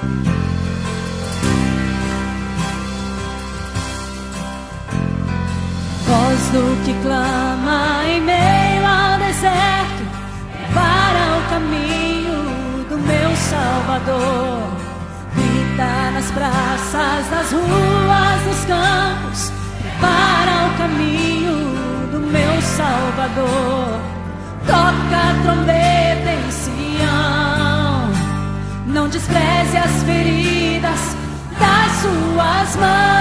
Voz do que clama em meio ao deserto, para o caminho do meu Salvador. Grita nas praças, nas ruas, nos campos, para o caminho do meu Salvador. Toca a trombeta em Sião, não despreze as feridas das suas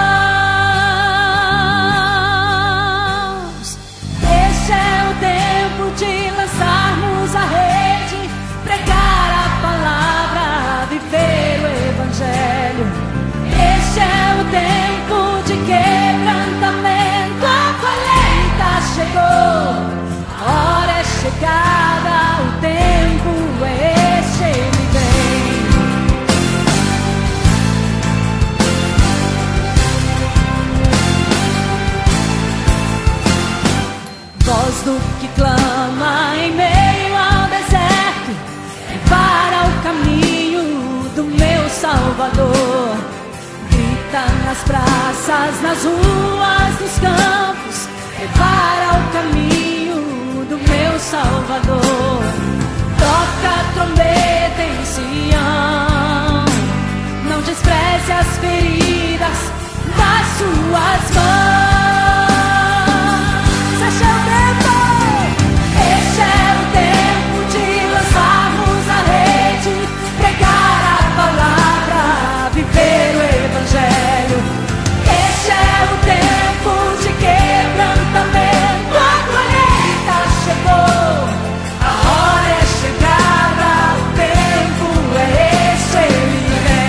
mãos. Este é o tempo de lançarmos a rede, pregar a palavra, viver o Evangelho. Este é o tempo de quebrantamento, a colheita chegou, a hora é chegada, o tempo é este, ele vem. Voz do que clama em meio ao deserto, para o caminho do meu Salvador. Grita nas praças, nas ruas, nos campos, para o caminho do meu Salvador. Toca a trombeta em Sião, não despreze as feridas das suas mãos. Este é o tempo, este é o tempo de lançarmos a rede, pregar a palavra, viver o Evangelho. Este é o tempo de quebrantamento, a colheita chegou, a hora é chegada, o tempo é este, ele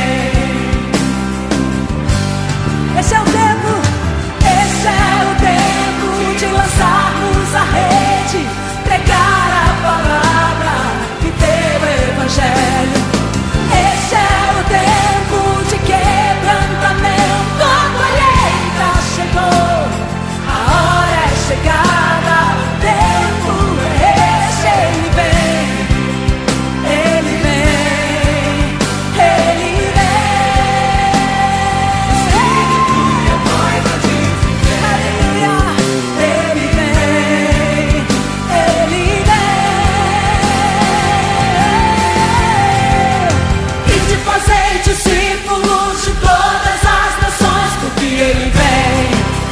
vem. Este é o tempo, este é o tempo de lançarmos a rede, pregar a palavra, viver o Evangelho. Este é o tempo de quebrantamento, a colheita chegou, a hora é chegada, o tempo é este, ele vem, ele vem, ele discípulos de todas as nações, porque ele vem.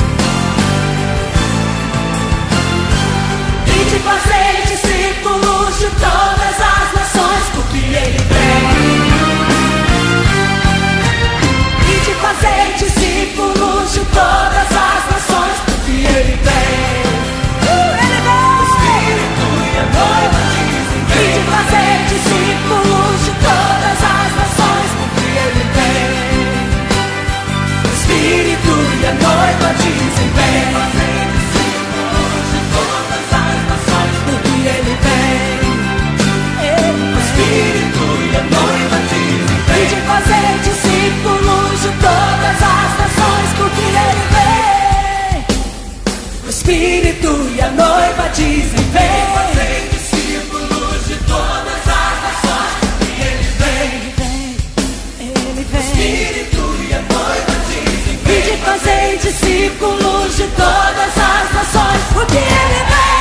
E de fazer discípulos de todas as nações, porque ele vem. E de fazer discípulos de todas as nações, porque ele vem. Ele vem. O Espírito e a noiva dizem vem. E de fazer discípulos de todas as nações, ele vem. O Espírito e a noiva dizem vem. Fazer discípulos de todas as nações, porque ele vem. O Espírito e a noiva dizem vem. E de fazer discípulos de todas as nações, porque ele vem. O Espírito e a noiva dizem vem. Fazer discípulos de todas as nações, porque ele vem. Espírito e a noiva dizem vem. E de fazer discípulos de todas as nações, porque ele vem.